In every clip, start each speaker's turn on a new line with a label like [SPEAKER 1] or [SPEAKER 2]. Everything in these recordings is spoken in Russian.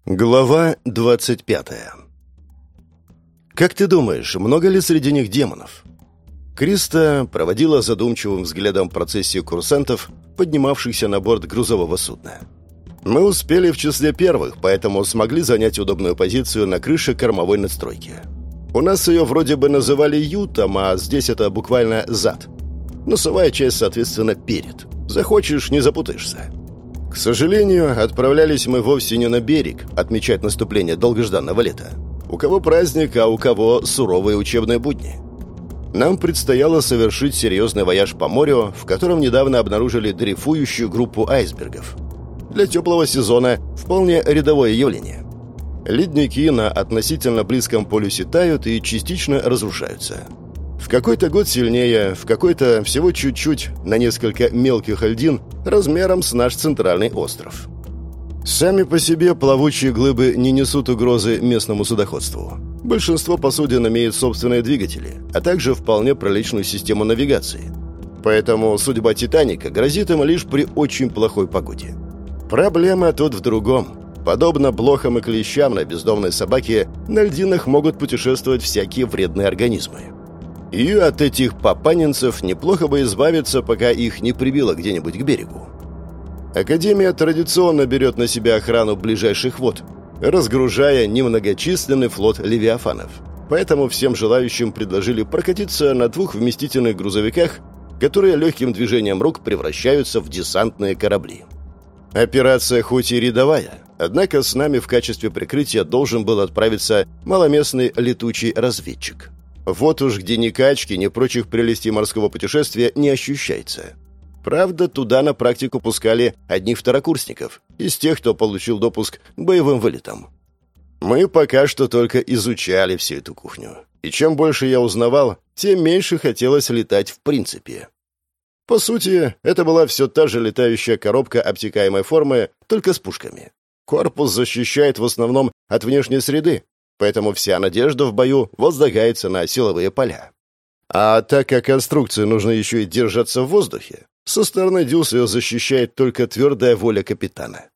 [SPEAKER 1] Глава 25. «Как ты думаешь, много ли среди них демонов?» Криста проводила задумчивым взглядом процессию курсантов, поднимавшихся на борт грузового судна. Мы успели в числе первых, поэтому смогли занять удобную позицию на крыше кормовой надстройки. У нас ее вроде бы называли ютом, а здесь это буквально зад. Носовая часть, соответственно, перед. Захочешь — не запутаешься. К сожалению, отправлялись мы вовсе не на берег отмечать наступление долгожданного лета. У кого праздник, а у кого суровые учебные будни. Нам предстояло совершить серьезный вояж по морю, в котором недавно обнаружили дрейфующую группу айсбергов. Для теплого сезона вполне рядовое явление. Ледники на относительно близком полюсе тают и частично разрушаются. В какой-то год сильнее, в какой-то всего чуть-чуть, на несколько мелких льдин размером с наш центральный остров. Сами по себе плавучие глыбы не несут угрозы местному судоходству. Большинство посудин имеет собственные двигатели, а также вполне приличную систему навигации. Поэтому судьба «Титаника» грозит им лишь при очень плохой погоде. Проблема тут в другом. Подобно блохам и клещам на бездомной собаке, на льдинах могут путешествовать всякие вредные организмы. И от этих папанинцев неплохо бы избавиться, пока их не прибило где-нибудь к берегу. Академия традиционно берет на себя охрану ближайших вод, разгружая немногочисленный флот левиафанов. Поэтому всем желающим предложили прокатиться на 2 вместительных грузовиках, которые легким движением рук превращаются в десантные корабли. Операция хоть и рядовая, однако с нами в качестве прикрытия должен был отправиться маломестный летучий разведчик. Вот уж где ни качки, ни прочих прелестей морского путешествия не ощущается. Правда, туда на практику пускали одних второкурсников, из тех, кто получил допуск к боевым вылетам. Мы пока что только изучали всю эту кухню. И чем больше я узнавал, тем меньше хотелось летать в принципе. По сути, это была все та же летающая коробка обтекаемой формы, только с пушками. Корпус защищает в основном от внешней среды, поэтому вся надежда в бою возлагается на силовые поля. А так как конструкции нужно еще и держаться в воздухе, со стороны дюз ее защищает только твердая воля капитана.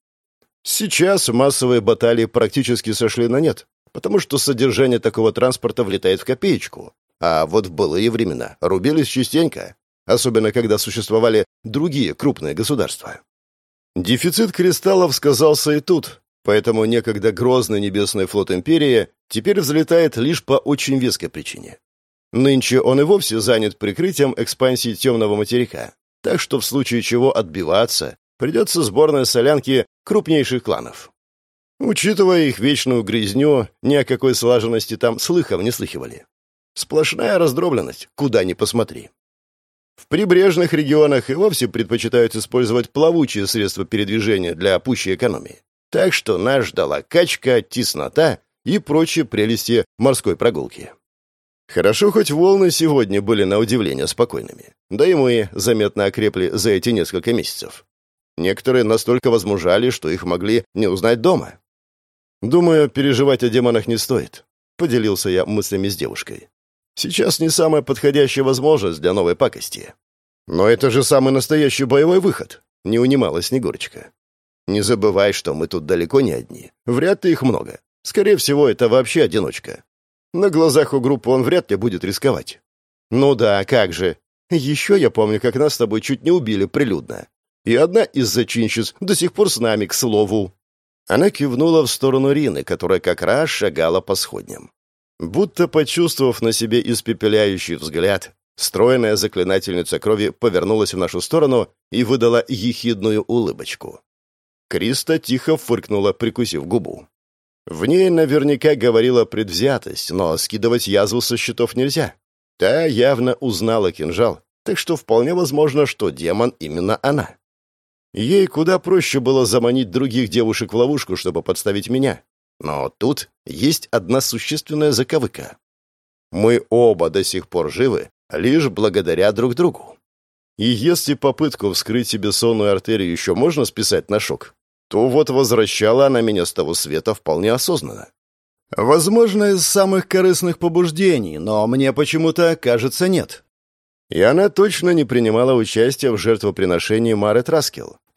[SPEAKER 1] Сейчас массовые баталии практически сошли на нет, потому что содержание такого транспорта влетает в копеечку. А вот в былые времена рубились частенько, особенно когда существовали другие крупные государства. Дефицит кристаллов сказался и тут, поэтому некогда грозный небесный флот Империи теперь взлетает лишь по очень веской причине. Нынче он и вовсе занят прикрытием экспансии темного материка, так что в случае чего отбиваться придется сборной солянки крупнейших кланов. Учитывая их вечную грязню, ни о какой слаженности там слыхом не слыхивали. Сплошная раздробленность, куда ни посмотри. В прибрежных регионах и вовсе предпочитают использовать плавучие средства передвижения для пущей экономии. Так что нас ждала качка, теснота и прочие прелести морской прогулки. Хорошо, хоть волны сегодня были на удивление спокойными. Да и мы заметно окрепли за эти несколько месяцев. Некоторые настолько возмужали, что их могли не узнать дома. «Думаю, переживать о демонах не стоит», — поделился я мыслями с девушкой. «Сейчас не самая подходящая возможность для новой пакости». «Но это же самый настоящий боевой выход», — не унималась Снегурочка. «Не забывай, что мы тут далеко не одни. Вряд ли их много. Скорее всего, это вообще одиночка. На глазах у группы он вряд ли будет рисковать». «Ну да, как же. Еще я помню, как нас с тобой чуть не убили прилюдно. И одна из зачинщиц до сих пор с нами, к слову». Она кивнула в сторону Рины, которая как раз шагала по сходням. Будто почувствовав на себе испепеляющий взгляд, стройная заклинательница крови повернулась в нашу сторону и выдала ехидную улыбочку. Криста тихо фыркнула, прикусив губу. В ней наверняка говорила предвзятость, но скидывать язву со счетов нельзя. Та явно узнала кинжал, так что вполне возможно, что демон именно она. Ей куда проще было заманить других девушек в ловушку, чтобы подставить меня. Но тут есть одна существенная заковыка. Мы оба до сих пор живы, лишь благодаря друг другу. И если попытку вскрыть себе сонную артерию еще можно списать на шок, то вот возвращала она меня с того света вполне осознанно. Возможно, из самых корыстных побуждений, но мне почему-то, кажется, нет. И она точно не принимала участия в жертвоприношении Мары Траскел,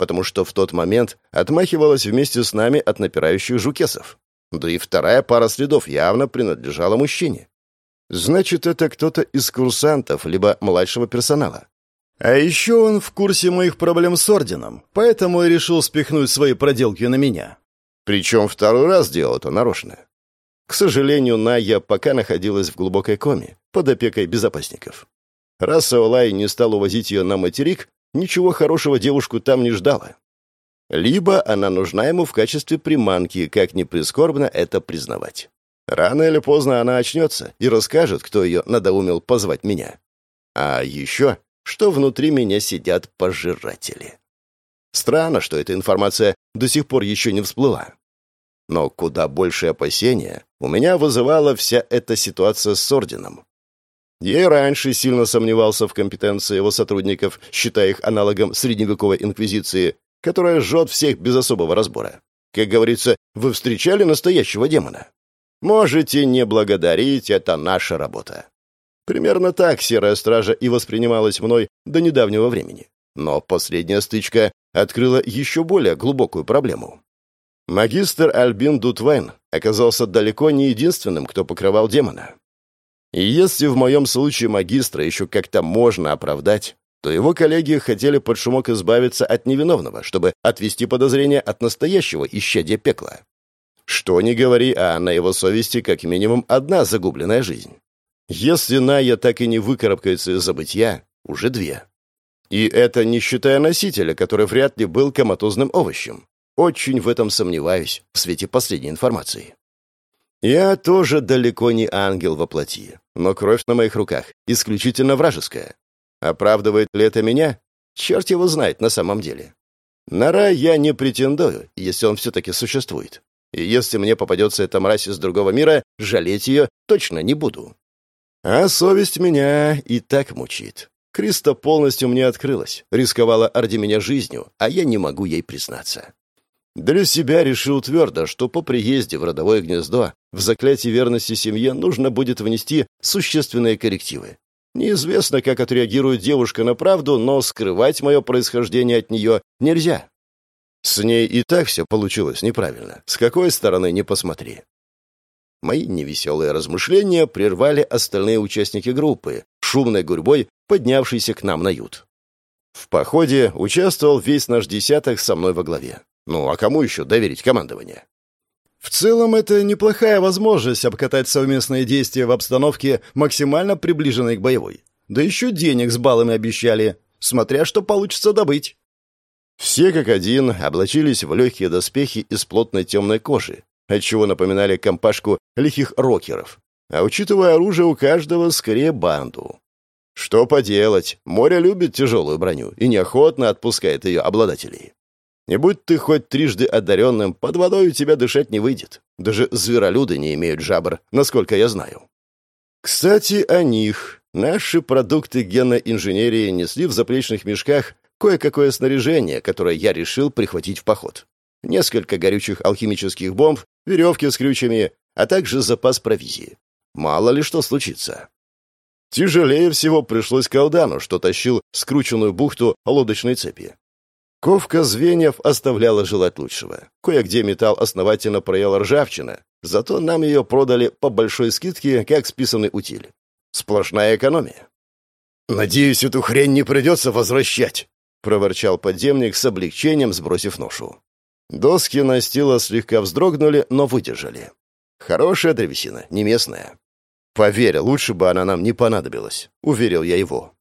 [SPEAKER 1] потому что в тот момент отмахивалась вместе с нами от напирающих жукесов. Да и вторая пара следов явно принадлежала мужчине. Значит, это кто-то из курсантов, либо младшего персонала. А еще он в курсе моих проблем с орденом, поэтому и решил спихнуть свои проделки на меня. Причем второй раз делал это нарочно. К сожалению, Ная пока находилась в глубокой коме, под опекой безопасников. Раз Саолай не стал увозить ее на материк, ничего хорошего девушку там не ждало. Либо она нужна ему в качестве приманки, как ни прискорбно это признавать. Рано или поздно она очнется и расскажет, кто ее надоумил позвать меня. А еще, что внутри меня сидят пожиратели. Странно, что эта информация до сих пор еще не всплыла. Но куда больше опасения у меня вызывала вся эта ситуация с Орденом. Я и раньше сильно сомневался в компетенции его сотрудников, считая их аналогом средневековой инквизиции, которая жжет всех без особого разбора. Как говорится, вы встречали настоящего демона? Можете не благодарить, это наша работа. Примерно так Серая Стража и воспринималась мной до недавнего времени. Но последняя стычка открыла еще более глубокую проблему. Магистр Альбин Дутвайн оказался далеко не единственным, кто покрывал демона. И если в моем случае магистра еще как-то можно оправдать, то его коллеги хотели под шумок избавиться от невиновного, чтобы отвести подозрения от настоящего исчадия пекла. Что ни говори, а на его совести как минимум одна загубленная жизнь. Если Ная так и не выкарабкается из забытья, уже две. И это не считая носителя, который вряд ли был коматозным овощем. Очень в этом сомневаюсь в свете последней информации. Я тоже далеко не ангел во плоти, но кровь на моих руках исключительно вражеская. Оправдывает ли это меня? Черт его знает на самом деле. На рай я не претендую, если он все-таки существует. И если мне попадется эта мразь из другого мира, жалеть ее точно не буду. А совесть меня и так мучит. Криста полностью мне открылась, рисковала ради меня жизнью, а я не могу ей признаться. Для себя решил твердо, что по приезде в родовое гнездо в заклятие верности семье нужно будет внести существенные коррективы. Неизвестно, как отреагирует девушка на правду, но скрывать мое происхождение от нее нельзя. С ней и так все получилось неправильно, с какой стороны ни посмотри. Мои невеселые размышления прервали остальные участники группы, шумной гурьбой поднявшейся к нам на ют. В походе участвовал весь наш десяток со мной во главе. Ну, а кому еще доверить командование? В целом, это неплохая возможность обкатать совместные действия в обстановке, максимально приближенной к боевой. Да еще денег с баллами обещали, смотря что получится добыть. Все как один облачились в легкие доспехи из плотной темной кожи, отчего напоминали компашку лихих рокеров. А учитывая оружие, у каждого скорее банду. Что поделать, море любит тяжелую броню и неохотно отпускает ее обладателей. Не будь ты хоть трижды одаренным, под водой у тебя дышать не выйдет. Даже зверолюды не имеют жабр, насколько я знаю. Кстати, о них. Наши продукты генной инженерии несли в заплечных мешках кое-какое снаряжение, которое я решил прихватить в поход. Несколько горючих алхимических бомб, веревки с крючьями, а также запас провизии. Мало ли что случится. Тяжелее всего пришлось Калдану, что тащил скрученную бухту лодочной цепи. Ковка звеньев оставляла желать лучшего. Кое-где металл основательно проела ржавчина, зато нам ее продали по большой скидке, как списанный утиль. Сплошная экономия. «Надеюсь, эту хрень не придется возвращать», — проворчал подземник с облегчением, сбросив ношу. Доски настила слегка вздрогнули, но выдержали. Хорошая древесина, не местная. «Поверь, лучше бы она нам не понадобилась», — уверил я его.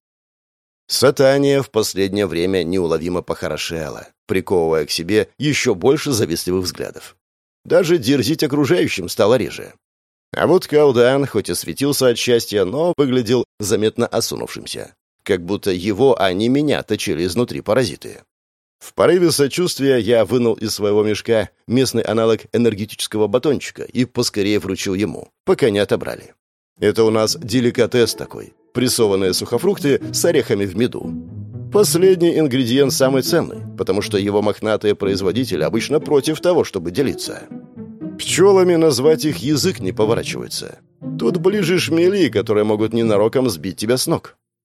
[SPEAKER 1] Сатания в последнее время неуловимо похорошела, приковывая к себе еще больше завистливых взглядов. Даже дерзить окружающим стало реже. А вот Калдан, хоть и светился от счастья, но выглядел заметно осунувшимся. Как будто его, а не меня, точили изнутри паразиты. В порыве сочувствия я вынул из своего мешка местный аналог энергетического батончика и поскорее вручил ему, пока не отобрали. Это у нас деликатес такой. Прессованные сухофрукты с орехами в меду. Последний ингредиент самый ценный, потому что его мохнатые производители обычно против того, чтобы делиться. Пчелами назвать их язык не поворачивается. Тут ближе шмели, которые могут ненароком сбить тебя с ног.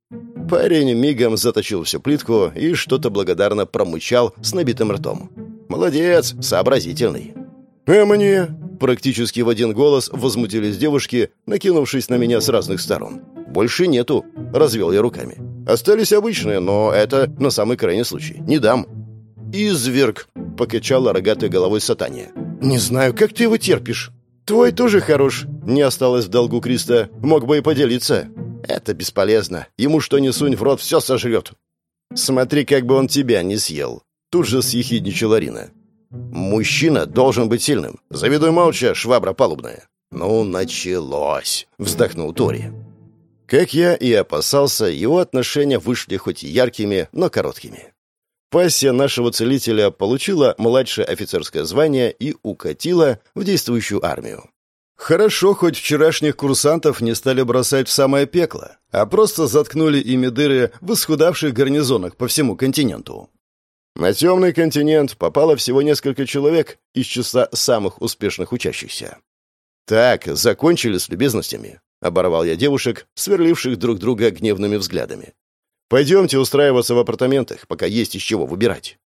[SPEAKER 1] Парень мигом заточил всю плитку и что-то благодарно промычал с набитым ртом. «Молодец, сообразительный». «А мне?» — практически в один голос возмутились девушки, накинувшись на меня с разных сторон. «Больше нету», — развел я руками. «Остались обычные, но это на самый крайний случай. Не дам». «Изверг», — покачала рогатой головой Сатания. «Не знаю, как ты его терпишь». «Твой тоже хорош», — не осталось в долгу Криста. «Мог бы и поделиться». «Это бесполезно. Ему что ни сунь в рот, все сожрет». «Смотри, как бы он тебя не съел», — тут же съехидничала Рина. «Мужчина должен быть сильным. Завидуй молча, швабра палубная». «Ну, началось», — вздохнул Тори. Как я и опасался, его отношения вышли хоть и яркими, но короткими. Пассия нашего целителя получила младшее офицерское звание и укатила в действующую армию. Хорошо, хоть вчерашних курсантов не стали бросать в самое пекло, а просто заткнули ими дыры в исхудавших гарнизонах по всему континенту. На темный континент попало всего несколько человек из числа самых успешных учащихся. «Так, закончили с любезностями», — оборвал я девушек, сверливших друг друга гневными взглядами. «Пойдемте устраиваться в апартаментах, пока есть из чего выбирать».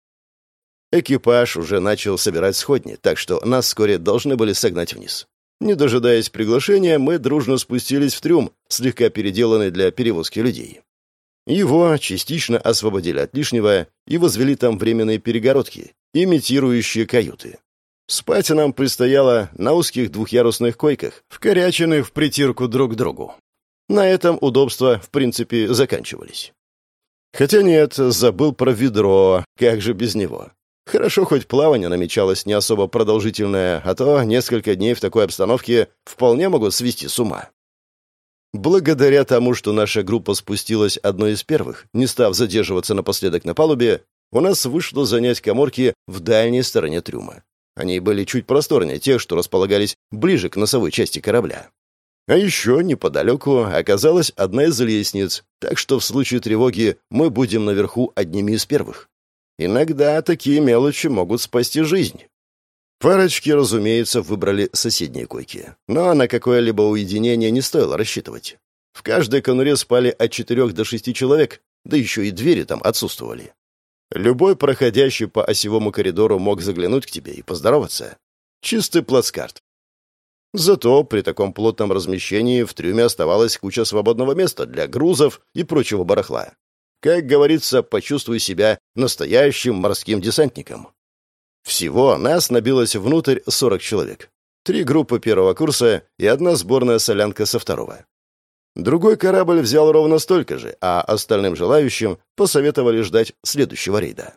[SPEAKER 1] Экипаж уже начал собирать сходни, так что нас вскоре должны были согнать вниз. Не дожидаясь приглашения, мы дружно спустились в трюм, слегка переделанный для перевозки людей. Его частично освободили от лишнего и возвели там временные перегородки, имитирующие каюты. Спать нам предстояло на узких двухъярусных койках, вкоряченных в притирку друг к другу. На этом удобства, в принципе, заканчивались. Хотя нет, забыл про ведро, как же без него. Хорошо, хоть плавание намечалось не особо продолжительное, а то несколько дней в такой обстановке вполне могут свести с ума. Благодаря тому, что наша группа спустилась одной из первых, не став задерживаться напоследок на палубе, у нас вышло занять каморки в дальней стороне трюма. Они были чуть просторнее тех, что располагались ближе к носовой части корабля. А еще неподалеку оказалась одна из лестниц, так что в случае тревоги мы будем наверху одними из первых. Иногда такие мелочи могут спасти жизнь. Парочки, разумеется, выбрали соседние койки. Но на какое-либо уединение не стоило рассчитывать. В каждой конуре спали от 4 до 6 человек, да еще и двери там отсутствовали. Любой проходящий по осевому коридору мог заглянуть к тебе и поздороваться. Чистый плацкарт. Зато при таком плотном размещении в трюме оставалась куча свободного места для грузов и прочего барахла. Как говорится, почувствуй себя настоящим морским десантником. Всего нас набилось внутрь 40 человек. 3 группы первого курса и 1 сборная солянка со второго. Другой корабль взял ровно столько же, а остальным желающим посоветовали ждать следующего рейда.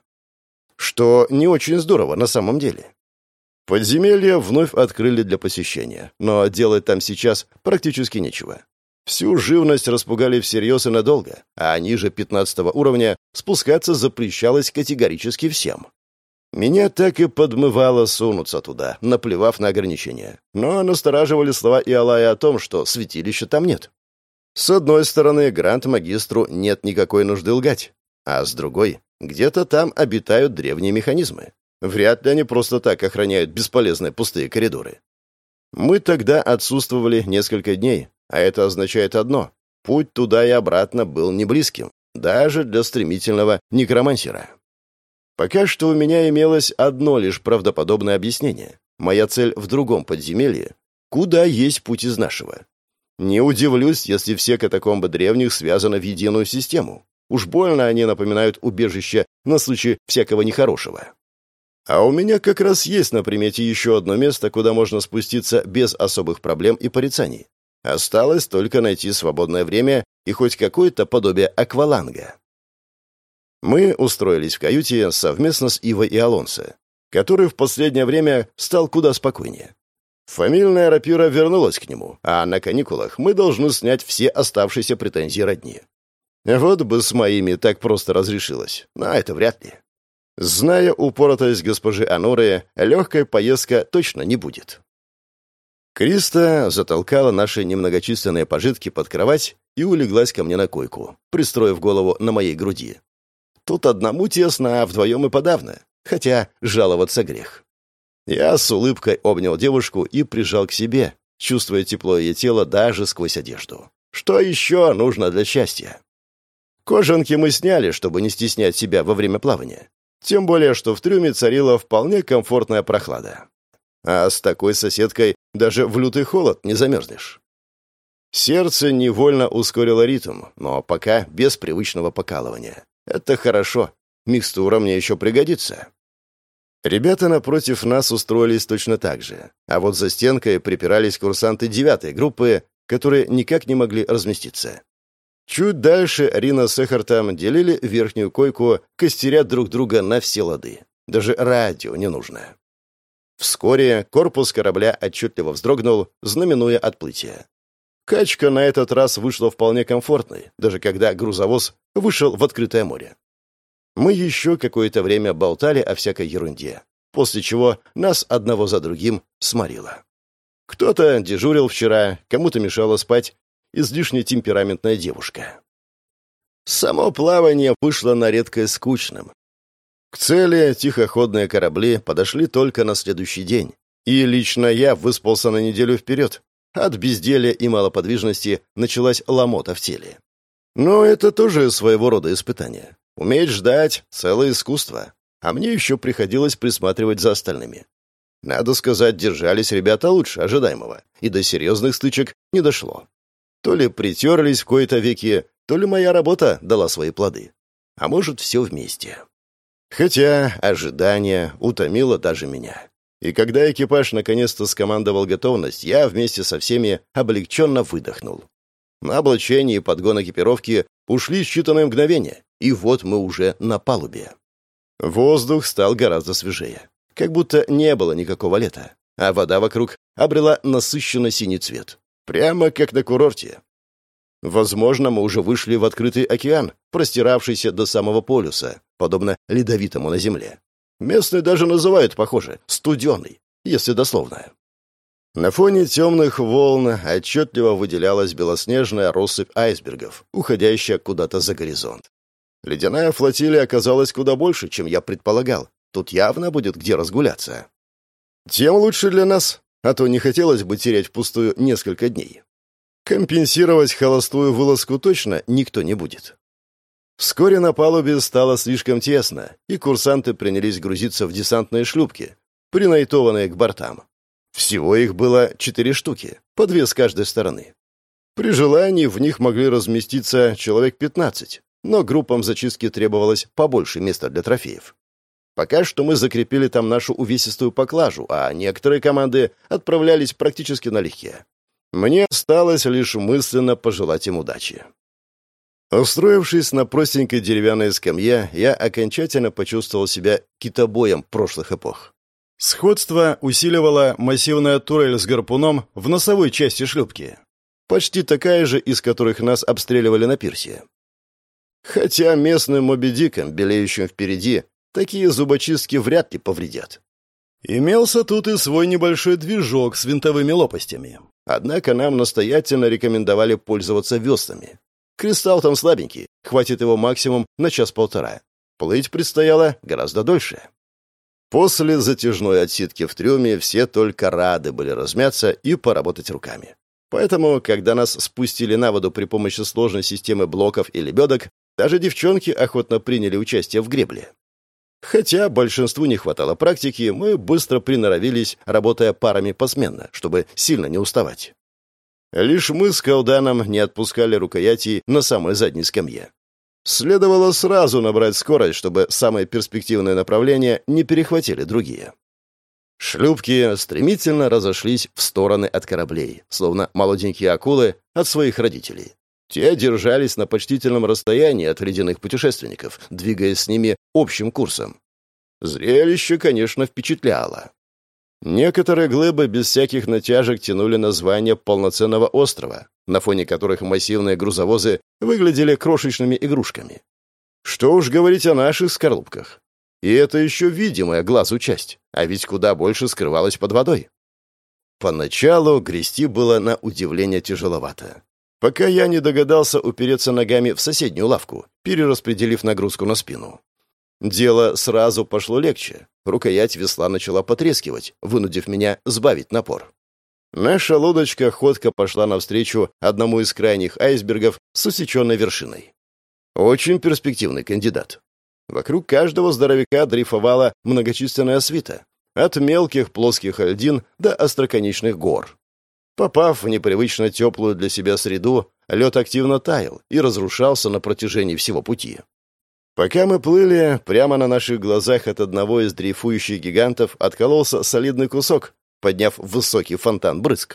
[SPEAKER 1] Что не очень здорово на самом деле. Подземелья вновь открыли для посещения, но делать там сейчас практически нечего. Всю живность распугали всерьез и надолго, а ниже 15 уровня спускаться запрещалось категорически всем. Меня так и подмывало сунуться туда, наплевав на ограничения. Но настораживали слова Иолая о том, что святилища там нет. С одной стороны, гранд-магистру нет никакой нужды лгать, а с другой, где-то там обитают древние механизмы. Вряд ли они просто так охраняют бесполезные пустые коридоры. Мы тогда отсутствовали несколько дней, а это означает одно — путь туда и обратно был неблизким, даже для стремительного некромансера. Пока что у меня имелось одно лишь правдоподобное объяснение. Моя цель в другом подземелье, куда есть путь из нашего. Не удивлюсь, если все катакомбы древних связаны в единую систему. Уж больно они напоминают убежище на случай всякого нехорошего. А у меня как раз есть на примете еще одно место, куда можно спуститься без особых проблем и порицаний. Осталось только найти свободное время и хоть какое-то подобие акваланга. Мы устроились в каюте совместно с Ивой и Алонсо, который в последнее время стал куда спокойнее. Фамильная рапира вернулась к нему, а на каникулах мы должны снять все оставшиеся претензии родни. Вот бы с моими так просто разрешилось, но это вряд ли. Зная упоротость госпожи Аноры, легкой поездка точно не будет. Криста затолкала наши немногочисленные пожитки под кровать и улеглась ко мне на койку, пристроив голову на моей груди. Тут одному тесно, а вдвоем и подавно, хотя жаловаться грех. Я с улыбкой обнял девушку и прижал к себе, чувствуя тепло ее тела даже сквозь одежду. Что еще нужно для счастья? Кожанки мы сняли, чтобы не стеснять себя во время плавания. Тем более, что в трюме царила вполне комфортная прохлада. А с такой соседкой даже в лютый холод не замерзнешь. Сердце невольно ускорило ритм, но пока без привычного покалывания. Это хорошо. Микстура мне еще пригодится. Ребята напротив нас устроились точно так же. А вот за стенкой припирались курсанты 9-й группы, которые никак не могли разместиться. Чуть дальше Рина с Эхартом делили верхнюю койку, костеря друг друга на все лады. Даже радио не нужно. Вскоре корпус корабля отчетливо вздрогнул, знаменуя отплытие. Качка на этот раз вышла вполне комфортной, даже когда грузовоз вышел в открытое море. Мы еще какое-то время болтали о всякой ерунде, после чего нас одного за другим сморило. Кто-то дежурил вчера, кому-то мешала спать излишне темпераментная девушка. Само плавание вышло на редкость скучным. К цели тихоходные корабли подошли только на следующий день, и лично я выспался на неделю вперед. От безделья и малоподвижности началась ломота в теле. Но это тоже своего рода испытание. Уметь ждать — целое искусство. А мне еще приходилось присматривать за остальными. Надо сказать, держались ребята лучше ожидаемого, и до серьезных стычек не дошло. То ли притерлись в кои-то веки, то ли моя работа дала свои плоды. А может, все вместе. Хотя ожидание утомило даже меня. И когда экипаж наконец-то скомандовал готовность, я вместе со всеми облегченно выдохнул. На облачение и подгон экипировки ушли считанные мгновения, и вот мы уже на палубе. Воздух стал гораздо свежее, как будто не было никакого лета, а вода вокруг обрела насыщенно синий цвет, прямо как на курорте. Возможно, мы уже вышли в открытый океан, простиравшийся до самого полюса, подобно ледовитому на Земле. Местные даже называют, похоже, студеный, если дословно. На фоне темных волн отчетливо выделялась белоснежная россыпь айсбергов, уходящая куда-то за горизонт. Ледяная флотилия оказалась куда больше, чем я предполагал. Тут явно будет где разгуляться. Тем лучше для нас, а то не хотелось бы терять впустую несколько дней. Компенсировать холостую вылазку точно никто не будет. Вскоре на палубе стало слишком тесно, и курсанты принялись грузиться в десантные шлюпки, принайтованные к бортам. Всего их было 4 штуки, по 2 с каждой стороны. При желании в них могли разместиться человек 15, но группам зачистки требовалось побольше места для трофеев. Пока что мы закрепили там нашу увесистую поклажу, а некоторые команды отправлялись практически налегке. Мне осталось лишь мысленно пожелать им удачи. Устроившись на простенькой деревянной скамье, я окончательно почувствовал себя китобоем прошлых эпох. Сходство усиливала массивная турель с гарпуном в носовой части шлюпки. Почти такая же, из которых нас обстреливали на пирсе. Хотя местным моби-дикам, белеющим впереди, такие зубочистки вряд ли повредят. Имелся тут и свой небольшой движок с винтовыми лопастями. Однако нам настоятельно рекомендовали пользоваться веслами. Кристалл там слабенький, хватит его максимум на час-полтора. Плыть предстояло гораздо дольше. После затяжной отсидки в трюме все только рады были размяться и поработать руками. Поэтому, когда нас спустили на воду при помощи сложной системы блоков и лебедок, даже девчонки охотно приняли участие в гребле. Хотя большинству не хватало практики, мы быстро приноровились, работая парами посменно, чтобы сильно не уставать. Лишь мы с Калданом не отпускали рукояти на самой задней скамье. Следовало сразу набрать скорость, чтобы самые перспективные направления не перехватили другие. Шлюпки стремительно разошлись в стороны от кораблей, словно молоденькие акулы от своих родителей. Те держались на почтительном расстоянии от ледяных путешественников, двигаясь с ними общим курсом. Зрелище, конечно, впечатляло. Некоторые глыбы без всяких натяжек тянули название полноценного острова, на фоне которых массивные грузовозы выглядели крошечными игрушками. Что уж говорить о наших скорлупках. И это еще видимая глазу часть, а ведь куда больше скрывалось под водой. Поначалу грести было на удивление тяжеловато, пока я не догадался упереться ногами в соседнюю лавку, перераспределив нагрузку на спину. Дело сразу пошло легче. Рукоять весла начала потрескивать, вынудив меня сбавить напор. Наша лодочка ходко пошла навстречу одному из крайних айсбергов с усеченной вершиной. Очень перспективный кандидат. Вокруг каждого здоровяка дрейфовала многочисленная свита, от мелких плоских льдин до остроконечных гор. Попав в непривычно теплую для себя среду, лед активно таял и разрушался на протяжении всего пути. Пока мы плыли, прямо на наших глазах от одного из дрейфующих гигантов откололся солидный кусок, подняв высокий фонтан брызг.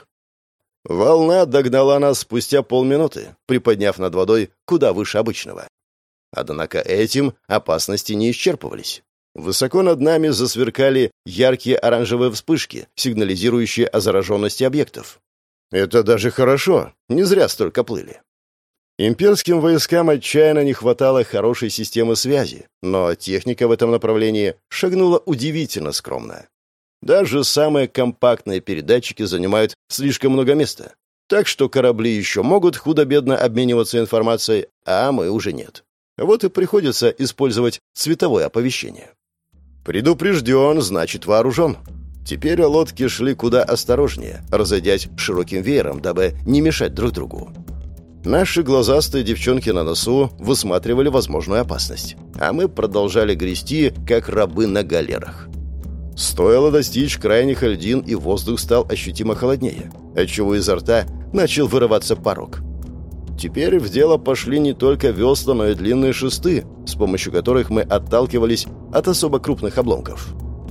[SPEAKER 1] Волна догнала нас спустя полминуты, приподняв над водой куда выше обычного. Однако этим опасности не исчерпывались. Высоко над нами засверкали яркие оранжевые вспышки, сигнализирующие о зараженности объектов. Это даже хорошо, не зря столько плыли. Имперским войскам отчаянно не хватало хорошей системы связи, но техника в этом направлении шагнула удивительно скромно. Даже самые компактные передатчики занимают слишком много места, так что корабли еще могут худо-бедно обмениваться информацией, а мы уже нет. Вот и приходится использовать цветовое оповещение. Предупрежден, значит вооружен. Теперь лодки шли куда осторожнее, разойдясь широким веером, дабы не мешать друг другу. Наши глазастые девчонки на носу высматривали возможную опасность, а мы продолжали грести, как рабы на галерах. Стоило достичь крайних льдин, и воздух стал ощутимо холоднее, отчего изо рта начал вырываться порог. Теперь в дело пошли не только весла, но и длинные шесты, с помощью которых мы отталкивались от особо крупных обломков.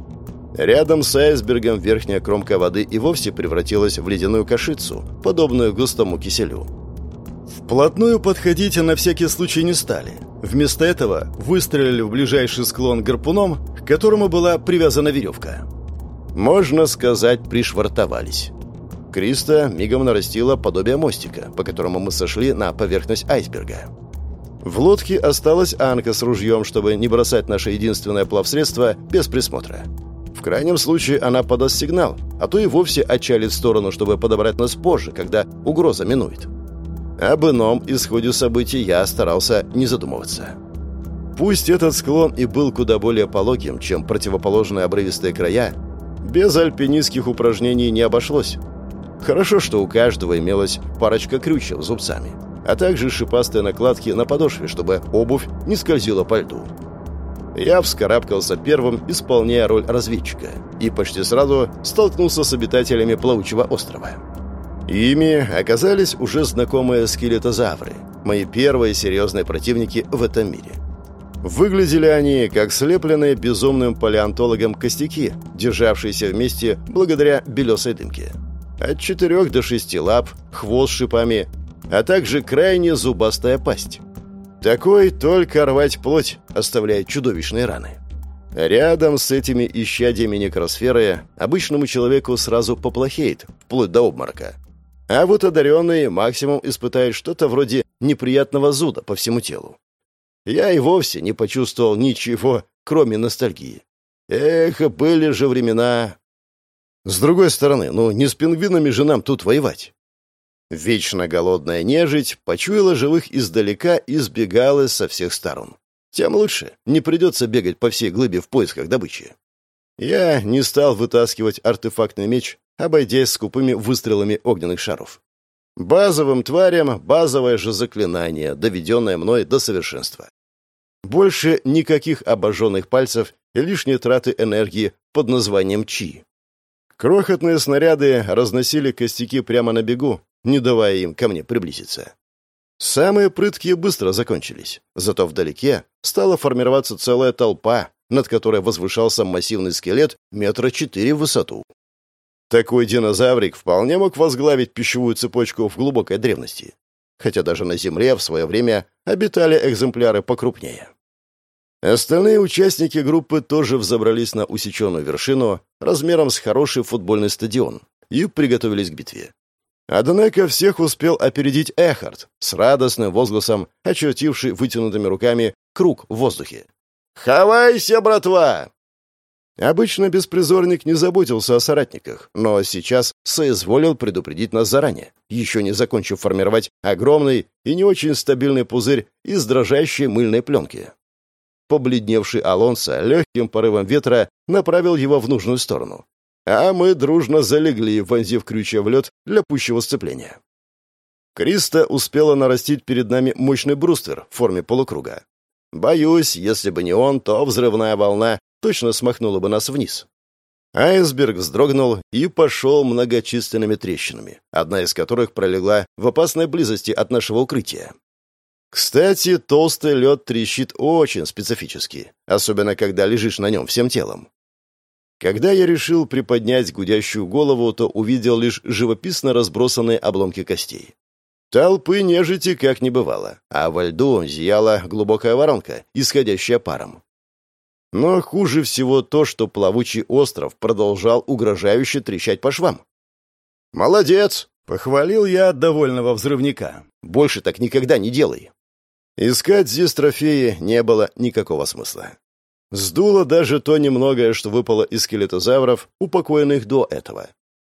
[SPEAKER 1] Рядом с айсбергом верхняя кромка воды и вовсе превратилась в ледяную кашицу, подобную густому киселю. Вплотную подходить на всякий случай не стали. Вместо этого выстрелили в ближайший склон гарпуном, к которому была привязана веревка. Можно сказать, пришвартовались. Криста мигом нарастила подобие мостика, по которому мы сошли на поверхность айсберга. В лодке осталась Анка с ружьем, чтобы не бросать наше единственное плавсредство без присмотра. В крайнем случае она подаст сигнал, а то и вовсе отчалит в сторону, чтобы подобрать нас позже, когда угроза минует. Об ином исходе событий я старался не задумываться. Пусть этот склон и был куда более пологим, чем противоположные обрывистые края, без альпинистских упражнений не обошлось. Хорошо, что у каждого имелась парочка крючев с зубцами, а также шипастые накладки на подошве, чтобы обувь не скользила по льду. Я вскарабкался первым, исполняя роль разведчика, и почти сразу столкнулся с обитателями плавучего острова. Ими оказались уже знакомые скелетозавры, мои первые серьезные противники в этом мире. Выглядели они как слепленные безумным палеонтологом костяки, державшиеся вместе благодаря белесой дымке. От 4 до 6 лап, хвост с шипами, а также крайне зубастая пасть. Такой только рвать плоть, оставляя чудовищные раны. Рядом с этими исчадьями некросферы обычному человеку сразу поплохеет, вплоть до обморока. А вот одаренный максимум испытает что-то вроде неприятного зуда по всему телу. Я и вовсе не почувствовал ничего, кроме ностальгии. Эх, были же времена. С другой стороны, не с пингвинами же нам тут воевать. Вечно голодная нежить почуяла живых издалека и сбегала со всех сторон. Тем лучше, не придется бегать по всей глыбе в поисках добычи. Я не стал вытаскивать артефактный меч, обойдясь скупыми выстрелами огненных шаров. Базовым тварям базовое же заклинание, доведенное мной до совершенства. Больше никаких обожженных пальцев и лишней траты энергии под названием чи. Крохотные снаряды разносили костяки прямо на бегу, не давая им ко мне приблизиться. Самые прыткие быстро закончились, зато вдалеке стала формироваться целая толпа, над которой возвышался массивный скелет 4 метра в высоту. Такой динозаврик вполне мог возглавить пищевую цепочку в глубокой древности, хотя даже на Земле в свое время обитали экземпляры покрупнее. Остальные участники группы тоже взобрались на усеченную вершину размером с хороший футбольный стадион и приготовились к битве. Однако всех успел опередить Эхард с радостным возгласом, очертивший вытянутыми руками круг в воздухе. «Хавайся, братва!» Обычно беспризорник не заботился о соратниках, но сейчас соизволил предупредить нас заранее, еще не закончив формировать огромный и не очень стабильный пузырь из дрожащей мыльной пленки. Побледневший Алонсо легким порывом ветра направил его в нужную сторону, а мы дружно залегли, вонзив крючья в лед для пущего сцепления. Криста успела нарастить перед нами мощный бруствер в форме полукруга. Боюсь, если бы не он, то взрывная волна точно смахнула бы нас вниз. Айсберг вздрогнул и пошел многочисленными трещинами, одна из которых пролегла в опасной близости от нашего укрытия. Кстати, толстый лед трещит очень специфически, особенно когда лежишь на нем всем телом. Когда я решил приподнять гудящую голову, то увидел лишь живописно разбросанные обломки костей. Толпы нежити как не бывало, а во льду зияла глубокая воронка, исходящая паром. Но хуже всего то, что плавучий остров продолжал угрожающе трещать по швам. «Молодец!» — похвалил я довольного взрывника. «Больше так никогда не делай». Искать здесь трофеи не было никакого смысла. Сдуло даже то немногое, что выпало из скелетозавров, упокоенных до этого.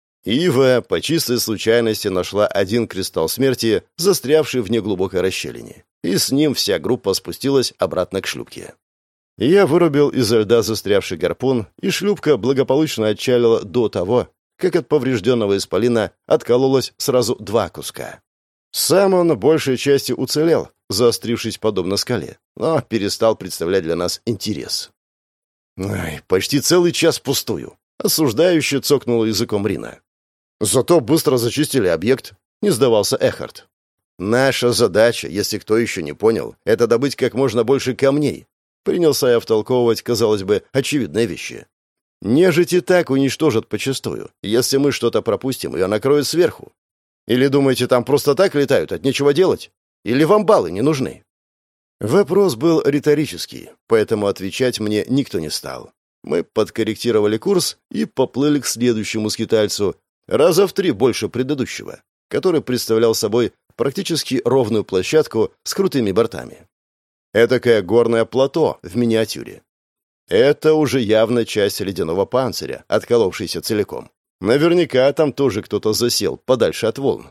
[SPEAKER 1] Ива по чистой случайности нашла один кристалл смерти, застрявший в неглубокой расщелине, и с ним вся группа спустилась обратно к шлюпке. Я вырубил изо льда застрявший гарпун, и шлюпка благополучно отчалила до того, как от поврежденного исполина откололось сразу 2 куска. Сам он большей частью уцелел, заострившись подобно скале, но перестал представлять для нас интерес. «Ай, почти целый час впустую», — осуждающе цокнула языком Рина. «Зато быстро зачистили объект», — не сдавался Эхард. «Наша задача, если кто еще не понял, это добыть как можно больше камней», — принялся я втолковывать, казалось бы, очевидные вещи. «Нежить и так уничтожат почистую. Если мы что-то пропустим, ее накроют сверху. Или думаете, там просто так летают, от нечего делать? Или вам баллы не нужны?» Вопрос был риторический, поэтому отвечать мне никто не стал. Мы подкорректировали курс и поплыли к следующему скитальцу, раза в 3 больше предыдущего, который представлял собой практически ровную площадку с крутыми бортами. Этакое горное плато в миниатюре. Это уже явно часть ледяного панциря, отколовшийся целиком. Наверняка там тоже кто-то засел, подальше от волн.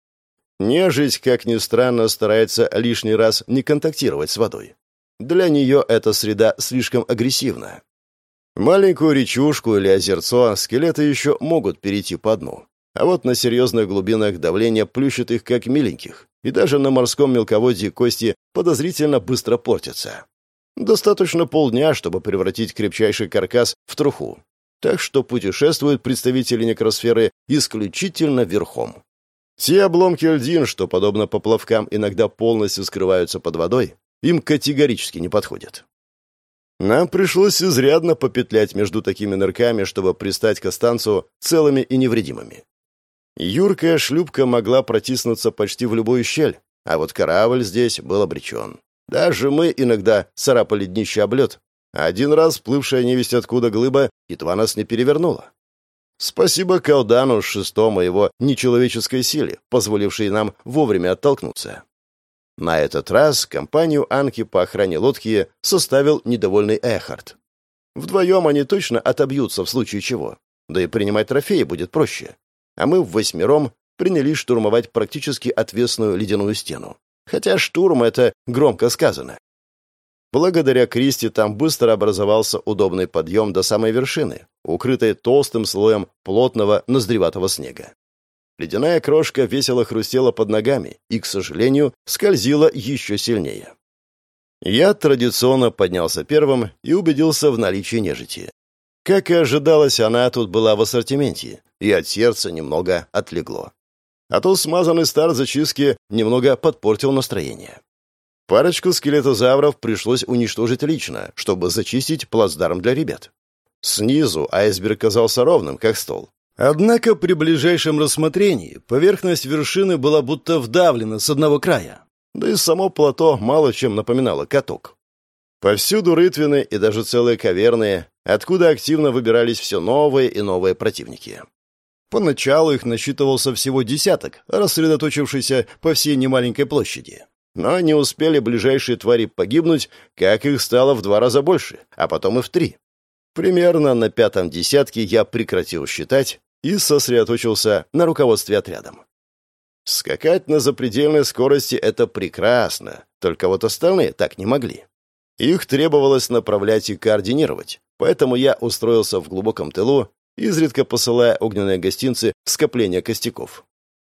[SPEAKER 1] Нежить, как ни странно, старается лишний раз не контактировать с водой. Для нее эта среда слишком агрессивна. Маленькую речушку или озерцо скелеты еще могут перейти по дну. А вот на серьезных глубинах давление плющит их как миленьких, и даже на морском мелководье кости подозрительно быстро портятся. Достаточно полдня, чтобы превратить крепчайший каркас в труху. Так что путешествуют представители некросферы исключительно верхом. Те обломки льдин, что, подобно поплавкам, иногда полностью скрываются под водой, им категорически не подходят. Нам пришлось изрядно попетлять между такими нырками, чтобы пристать к Останцу целыми и невредимыми. Юркая шлюпка могла протиснуться почти в любую щель, а вот корабль здесь был обречен. Даже мы иногда царапали днище об лед, а один раз плывшая невесть откуда глыба едва нас не перевернула. Спасибо Каудану шестому его нечеловеческой силе, позволившей нам вовремя оттолкнуться. На этот раз компанию Анки по охране лодки составил недовольный Эхард. Вдвоем они точно отобьются в случае чего, да и принимать трофеи будет проще. А мы в8 принялись штурмовать практически отвесную ледяную стену. Хотя штурм — это громко сказано. Благодаря Кристи там быстро образовался удобный подъем до самой вершины, укрытой толстым слоем плотного ноздреватого снега. Ледяная крошка весело хрустела под ногами и, к сожалению, скользила еще сильнее. Я традиционно поднялся первым и убедился в наличии нежити. Как и ожидалось, она тут была в ассортименте, и от сердца немного отлегло. А то смазанный старт зачистки немного подпортил настроение. Парочку скелетозавров пришлось уничтожить лично, чтобы зачистить плацдарм для ребят. Снизу айсберг казался ровным, как стол. Однако при ближайшем рассмотрении поверхность вершины была будто вдавлена с одного края. Да и само плато мало чем напоминало каток. Повсюду рытвины и даже целые каверны, откуда активно выбирались все новые и новые противники. Поначалу их насчитывался всего десяток, рассредоточившийся по всей немаленькой площади. Но не успели ближайшие твари погибнуть, как их стало в 2 раза больше, а потом и в 3. Примерно на 5-м десятке я прекратил считать и сосредоточился на руководстве отрядом. Скакать на запредельной скорости — это прекрасно, только вот остальные так не могли. Их требовалось направлять и координировать, поэтому я устроился в глубоком тылу, изредка посылая огненные гостинцы в скопление костяков.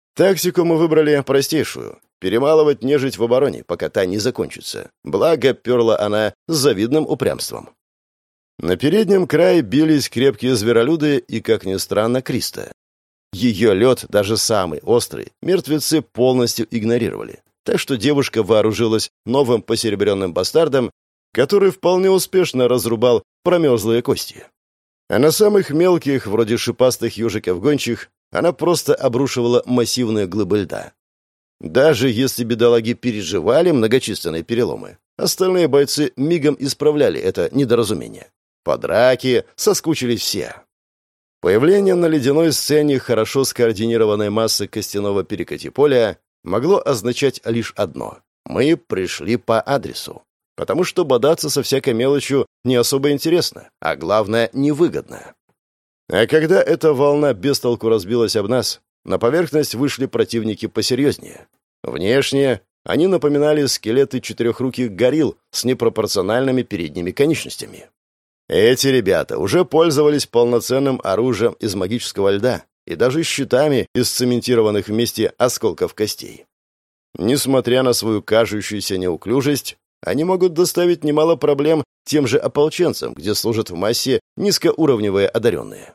[SPEAKER 1] Тактику мы выбрали простейшую — перемалывать нежить в обороне, пока та не закончится. Благо, перла она с завидным упрямством. На переднем крае бились крепкие зверолюды и, как ни странно, Криста. Ее лед, даже самый острый, мертвецы полностью игнорировали. Так что девушка вооружилась новым посеребренным бастардом, который вполне успешно разрубал промерзлые кости. А на самых мелких, вроде шипастых ежиков-гончих, она просто обрушивала массивные глыбы льда. Даже если бедолаги переживали многочисленные переломы, остальные бойцы мигом исправляли это недоразумение. По драке соскучились все. Появление на ледяной сцене хорошо скоординированной массы костяного перекати-поля могло означать лишь одно — мы пришли по адресу. Потому что бодаться со всякой мелочью не особо интересно, а главное — невыгодно. А когда эта волна без толку разбилась об нас, на поверхность вышли противники посерьезнее. Внешне они напоминали скелеты четырехруких горилл с непропорциональными передними конечностями. Эти ребята уже пользовались полноценным оружием из магического льда и даже щитами из цементированных вместе осколков костей. Несмотря на свою кажущуюся неуклюжесть, они могут доставить немало проблем тем же ополченцам, где служат в массе низкоуровневые одаренные.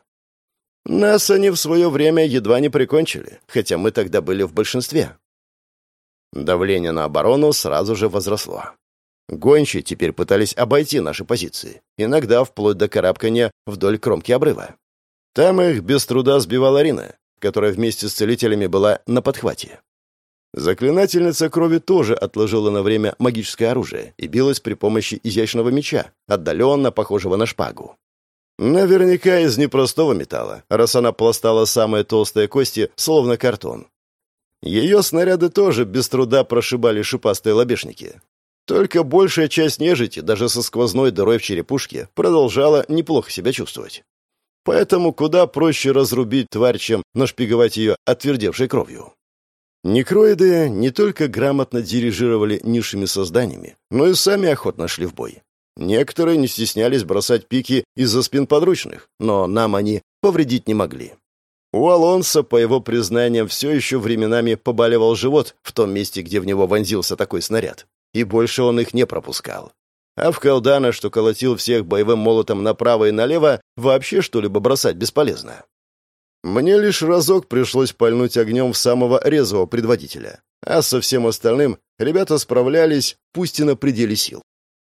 [SPEAKER 1] Нас они в свое время едва не прикончили, хотя мы тогда были в большинстве. Давление на оборону сразу же возросло. Гончие теперь пытались обойти наши позиции, иногда вплоть до карабкания вдоль кромки обрыва. Там их без труда сбивала Рина, которая вместе с целителями была на подхвате. Заклинательница крови тоже отложила на время магическое оружие и билась при помощи изящного меча, отдаленно похожего на шпагу. Наверняка из непростого металла, раз она пластала самые толстые кости, словно картон. Ее снаряды тоже без труда прошибали шипастые лобешники. Только большая часть нежити, даже со сквозной дырой в черепушке, продолжала неплохо себя чувствовать. Поэтому куда проще разрубить тварь, чем нашпиговать ее отвердевшей кровью. Некроиды не только грамотно дирижировали низшими созданиями, но и сами охотно шли в бой. Некоторые не стеснялись бросать пики из-за спин подручных, но нам они повредить не могли. У Алонса, по его признаниям, все еще временами побаливал живот в том месте, где в него вонзился такой снаряд, и больше он их не пропускал. А в Калдана, что колотил всех боевым молотом направо и налево, вообще что-либо бросать бесполезно. Мне лишь разок пришлось пальнуть огнем в самого резвого предводителя, а со всем остальным ребята справлялись, пусть и на пределе сил.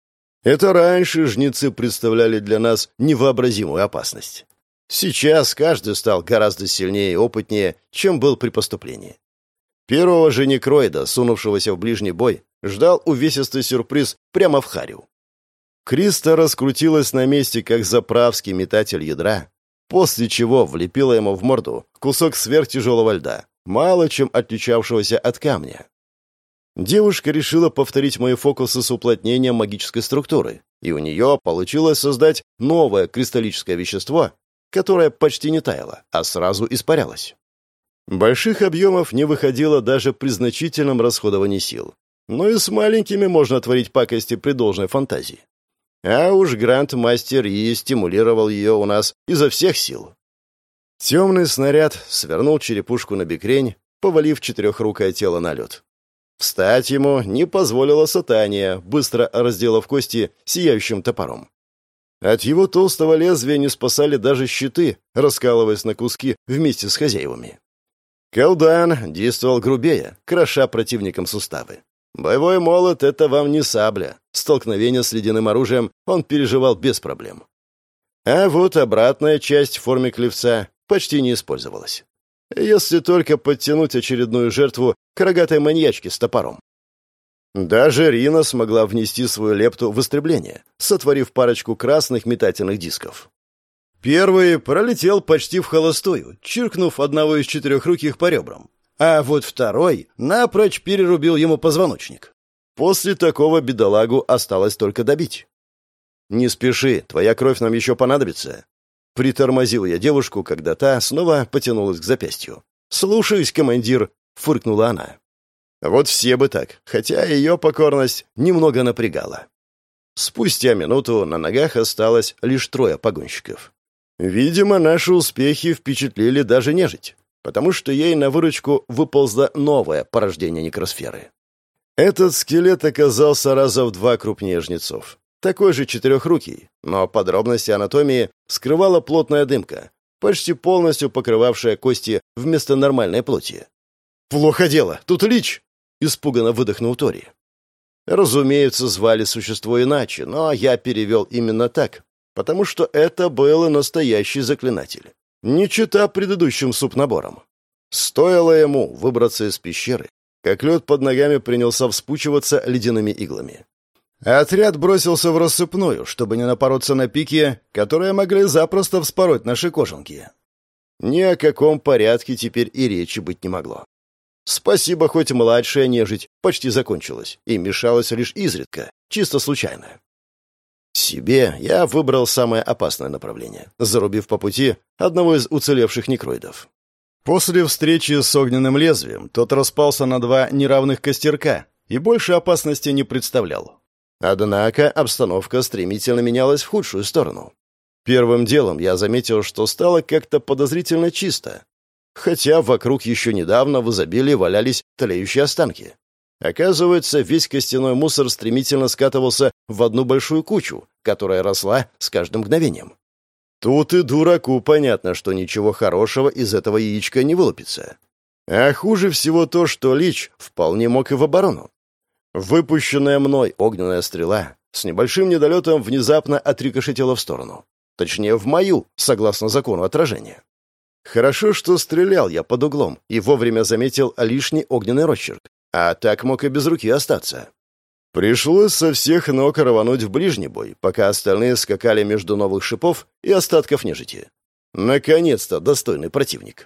[SPEAKER 1] Это раньше жнецы представляли для нас невообразимую опасность. Сейчас каждый стал гораздо сильнее и опытнее, чем был при поступлении. Первого же некроида, сунувшегося в ближний бой, ждал увесистый сюрприз прямо в харю. Криста раскрутилась на месте, как заправский метатель ядра, после чего влепила ему в морду кусок сверхтяжелого льда, мало чем отличавшегося от камня. Девушка решила повторить мои фокусы с уплотнением магической структуры, и у нее получилось создать новое кристаллическое вещество, которое почти не таяло, а сразу испарялось. Больших объемов не выходило даже при значительном расходовании сил, но и с маленькими можно творить пакости при должной фантазии. А уж гранд-мастер и стимулировал ее у нас изо всех сил. Темный снаряд свернул черепушку на бекрень, повалив четырехрукое тело на лед. Встать ему не позволила Сатания, быстро разделав кости сияющим топором. От его толстого лезвия не спасали даже щиты, раскалываясь на куски вместе с хозяевами. Калдан действовал грубее, кроша противникам суставы. Боевой молот — это вам не сабля. Столкновение с ледяным оружием он переживал без проблем. А вот обратная часть в форме клевца почти не использовалась. Если только подтянуть очередную жертву к рогатой маньячке с топором. Даже Рина смогла внести свою лепту в истребление, сотворив парочку красных метательных дисков. Первый пролетел почти в холостую, чиркнув одного из четырехруких по ребрам. А вот второй напрочь перерубил ему позвоночник. После такого бедолагу осталось только добить. «Не спеши, твоя кровь нам еще понадобится». Притормозил я девушку, когда та снова потянулась к запястью. «Слушаюсь, командир», — фыркнула она. Вот все бы так, хотя ее покорность немного напрягала. Спустя минуту на ногах осталось лишь 3 погонщиков. Видимо, наши успехи впечатлили даже нежить. потому что ей на выручку выползло новое порождение некросферы. Этот скелет оказался раза в 2 крупнее жнецов. Такой же четырехрукий, но подробности анатомии скрывала плотная дымка, почти полностью покрывавшая кости вместо нормальной плоти. «Плохо дело, тут лич!» — испуганно выдохнул Тори. Разумеется, звали существо иначе, но я перевел именно так, потому что это был настоящий заклинатель, не чета предыдущим субнаборам. Стоило ему выбраться из пещеры, как лед под ногами принялся вспучиваться ледяными иглами. Отряд бросился в рассыпную, чтобы не напороться на пики, которые могли запросто вспороть наши кожанки. Ни о каком порядке теперь и речи быть не могло. Спасибо, хоть младшая нежить почти закончилась и мешалась лишь изредка, чисто случайно. Себе я выбрал самое опасное направление, зарубив по пути одного из уцелевших некроидов. После встречи с огненным лезвием тот распался на 2 неравных костерка и больше опасности не представлял. Однако обстановка стремительно менялась в худшую сторону. Первым делом я заметил, что стало как-то подозрительно чисто, хотя вокруг еще недавно в изобилии валялись тлеющие останки. Оказывается, весь костяной мусор стремительно скатывался в одну большую кучу, которая росла с каждым мгновением. Тут и дураку понятно, что ничего хорошего из этого яичка не вылупится. А хуже всего то, что лич вполне мог и в оборону. Выпущенная мной огненная стрела с небольшим недолетом внезапно отрикошетила в сторону. Точнее, в мою, согласно закону отражения. Хорошо, что стрелял я под углом и вовремя заметил лишний огненный росчерк, а так мог и без руки остаться. Пришлось со всех ног рвануть в ближний бой, пока остальные скакали между новых шипов и остатков нежити. Наконец-то достойный противник.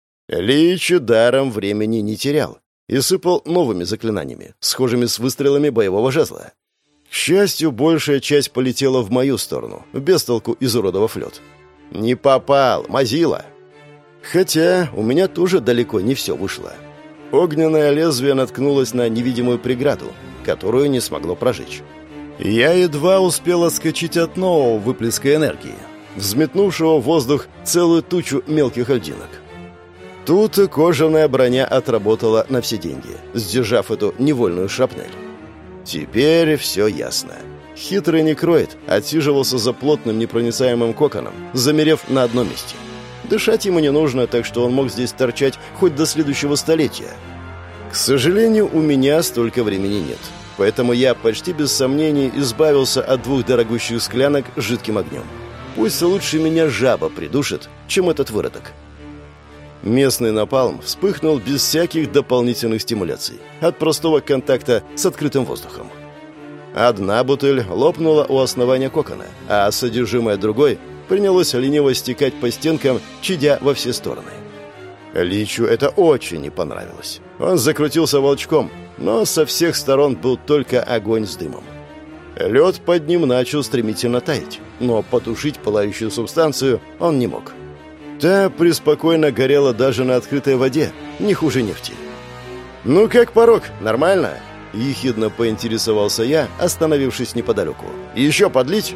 [SPEAKER 1] Лич даром времени не терял и сыпал новыми заклинаниями, схожими с выстрелами боевого жезла. К счастью, большая часть полетела в мою сторону, без толку изуродовав лед. Не попал, мазила. Хотя у меня тоже далеко не все вышло. Огненное лезвие наткнулось на невидимую преграду, которую не смогло прожечь. Я едва успел отскочить от нового выплеска энергии, взметнувшего в воздух целую тучу мелких льдинок. Тут и кожаная броня отработала на все деньги, сдержав эту невольную шрапнель. Теперь все ясно. Хитрый некроид отсиживался за плотным непроницаемым коконом, замерев на одном месте. Дышать ему не нужно, так что он мог здесь торчать хоть до следующего столетия. К сожалению, у меня столько времени нет, поэтому я почти без сомнений избавился от 2 дорогущих склянок с жидким огнем. Пусть лучше меня жаба придушит, чем этот выродок. Местный напалм вспыхнул без всяких дополнительных стимуляций, от простого контакта с открытым воздухом. Одна бутыль лопнула у основания кокона, а содержимое другой принялось лениво стекать по стенкам, чадя во все стороны. Личу это очень не понравилось. Он закрутился волчком, но со всех сторон был только огонь с дымом. Лед под ним начал стремительно таять, но потушить пылающую субстанцию он не мог. Та преспокойно горела даже на открытой воде, не хуже нефти. «Ну как порог, нормально?» — ехидно поинтересовался я, остановившись неподалеку. «Еще подлить?»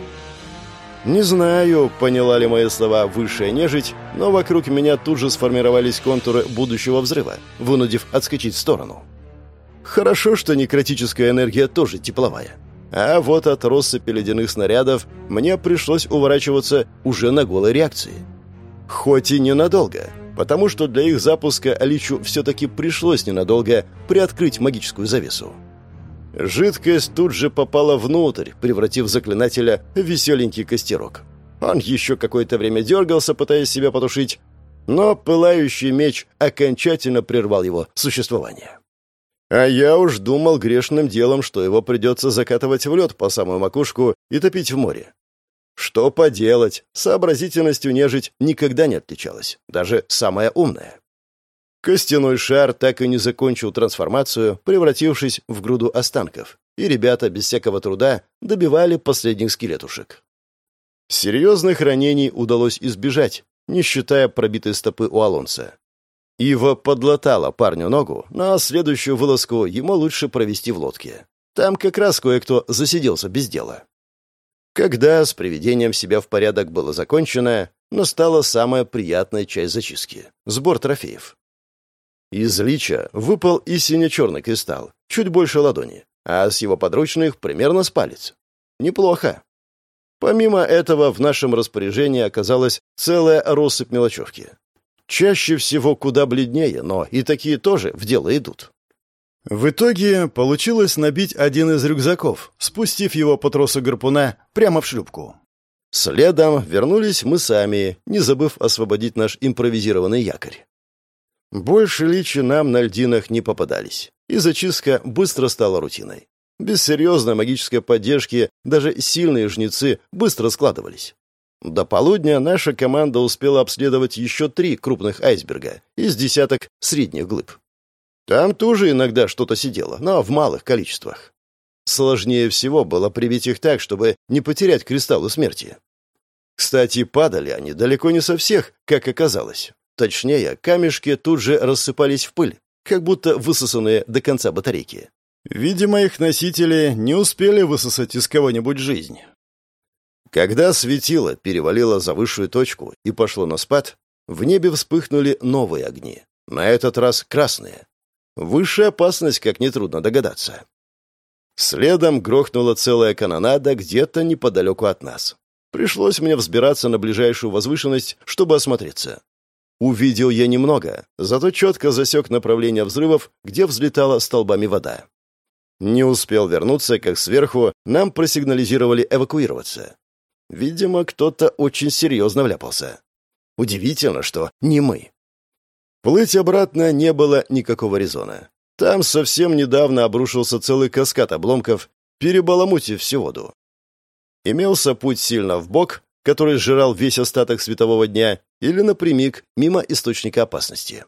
[SPEAKER 1] Не знаю, поняла ли мои слова высшая нежить, но вокруг меня тут же сформировались контуры будущего взрыва, вынудив отскочить в сторону. Хорошо, что некротическая энергия тоже тепловая. А вот от россыпи ледяных снарядов мне пришлось уворачиваться уже на голой реакции. Хоть и ненадолго, потому что для их запуска Личу все-таки пришлось ненадолго приоткрыть магическую завесу. Жидкость тут же попала внутрь, превратив заклинателя в веселенький костерок. Он еще какое-то время дергался, пытаясь себя потушить, но пылающий меч окончательно прервал его существование. А я уж думал грешным делом, что его придется закатывать в лед по самую макушку и топить в море. Что поделать, сообразительностью нежить никогда не отличалась, даже самая умная. Костяной шар так и не закончил трансформацию, превратившись в груду останков, и ребята без всякого труда добивали последних скелетушек. Серьезных ранений удалось избежать, не считая пробитой стопы у Алонса. Ива подлатала парню ногу, но следующую вылазку ему лучше провести в лодке. Там как раз кое-кто засиделся без дела. Когда с приведением себя в порядок было закончено, настала самая приятная часть зачистки — сбор трофеев. Из лича выпал и сине-черный кристалл, чуть больше ладони, а с его подручных примерно с палец. Неплохо. Помимо этого, в нашем распоряжении оказалась целая россыпь мелочевки. Чаще всего куда бледнее, но и такие тоже в дело идут. В итоге получилось набить один из рюкзаков, спустив его по тросу гарпуна прямо в шлюпку. Следом вернулись мы сами, не забыв освободить наш импровизированный якорь. Больше личи нам на льдинах не попадались, и зачистка быстро стала рутиной. Без серьезной магической поддержки даже сильные жнецы быстро складывались. До полудня наша команда успела обследовать еще 3 крупных айсберга из десяток средних глыб. Там тоже иногда что-то сидело, но в малых количествах. Сложнее всего было привить их так, чтобы не потерять кристаллы смерти. Кстати, падали они далеко не со всех, как оказалось. Точнее, камешки тут же рассыпались в пыль, как будто высосанные до конца батарейки. Видимо, их носители не успели высосать из кого-нибудь жизнь. Когда светило перевалило за высшую точку и пошло на спад, в небе вспыхнули новые огни, на этот раз красные. Высшая опасность, как нетрудно догадаться. Следом грохнула целая канонада где-то неподалеку от нас. Пришлось мне взбираться на ближайшую возвышенность, чтобы осмотреться. Увидел я немного, зато четко засек направление взрывов, где взлетала столбами вода. Не успел вернуться, как сверху нам просигнализировали эвакуироваться. Видимо, кто-то очень серьезно вляпался. Удивительно, что не мы. Плыть обратно не было никакого резона. Там совсем недавно обрушился целый каскад обломков, перебаламутив всю воду. Имелся путь сильно вбок, который сжирал весь остаток светового дня, или напрямик, мимо источника опасности.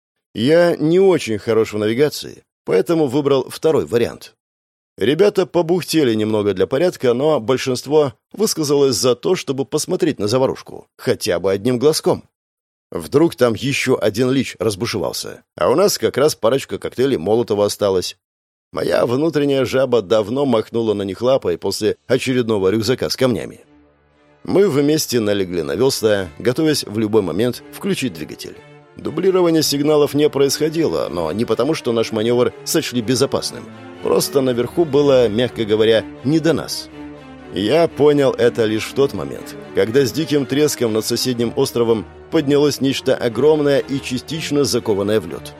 [SPEAKER 1] Я не очень хорош в навигации, поэтому выбрал второй вариант. Ребята побухтели немного для порядка, но большинство высказалось за то, чтобы посмотреть на заварушку, хотя бы одним глазком. Вдруг там еще один лич разбушевался, а у нас как раз парочка коктейлей Молотова осталась. Моя внутренняя жаба давно махнула на них лапой после очередного рюкзака с камнями. Мы вместе налегли на весла, готовясь в любой момент включить двигатель. Дублирование сигналов не происходило, но не потому, что наш маневр сочли безопасным. Просто наверху было, мягко говоря, не до нас. Я понял это лишь в тот момент, когда с диким треском над соседним островом поднялось нечто огромное и частично закованное в лед.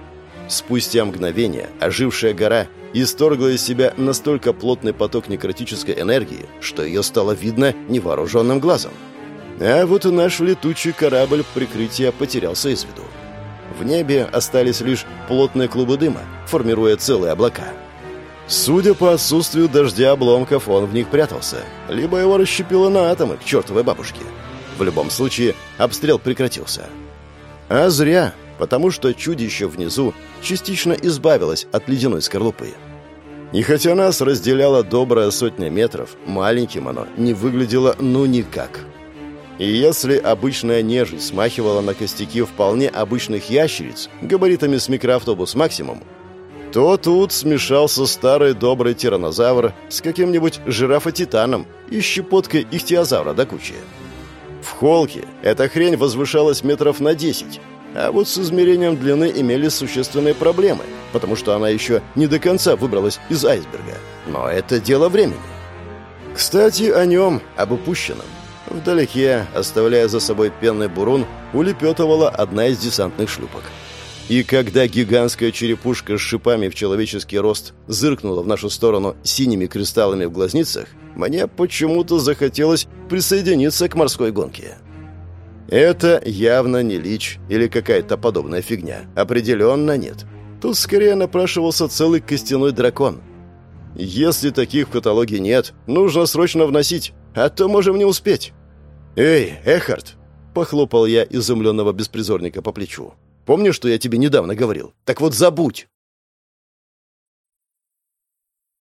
[SPEAKER 1] Спустя мгновение ожившая гора исторгла из себя настолько плотный поток некротической энергии, что ее стало видно невооруженным глазом. А вот и наш летучий корабль прикрытия потерялся из виду. В небе остались лишь плотные клубы дыма, формируя целые облака. Судя по отсутствию дождя обломков, он в них прятался, либо его расщепило на атомы к чертовой бабушке. В любом случае, обстрел прекратился. А зря, потому что чудище внизу частично избавилось от ледяной скорлупы. И хотя нас разделяла добрая сотня метров, маленьким оно не выглядело ну никак. И если обычная нежить смахивала на костяки вполне обычных ящериц габаритами с микроавтобус «Максимум», то тут смешался старый добрый тираннозавр с каким-нибудь жирафа-титаном и щепоткой ихтиозавра до кучи. В холке эта хрень возвышалась метров на 10, а вот с измерением длины имелись существенные проблемы, потому что она еще не до конца выбралась из айсберга. Но это дело времени. Кстати, о нем, об упущенном. Вдалеке, оставляя за собой пенный бурун, улепетывала одна из десантных шлюпок. И когда гигантская черепушка с шипами в человеческий рост зыркнула в нашу сторону синими кристаллами в глазницах, мне почему-то захотелось присоединиться к морской гонке. Это явно не лич или какая-то подобная фигня. Определенно нет. Тут скорее напрашивался целый костяной дракон. Если таких в каталоге нет, нужно срочно вносить, а то можем не успеть. «Эй, Эхард!» — похлопал я изумленного беспризорника по плечу. «Помнишь, что я тебе недавно говорил? Так вот забудь!»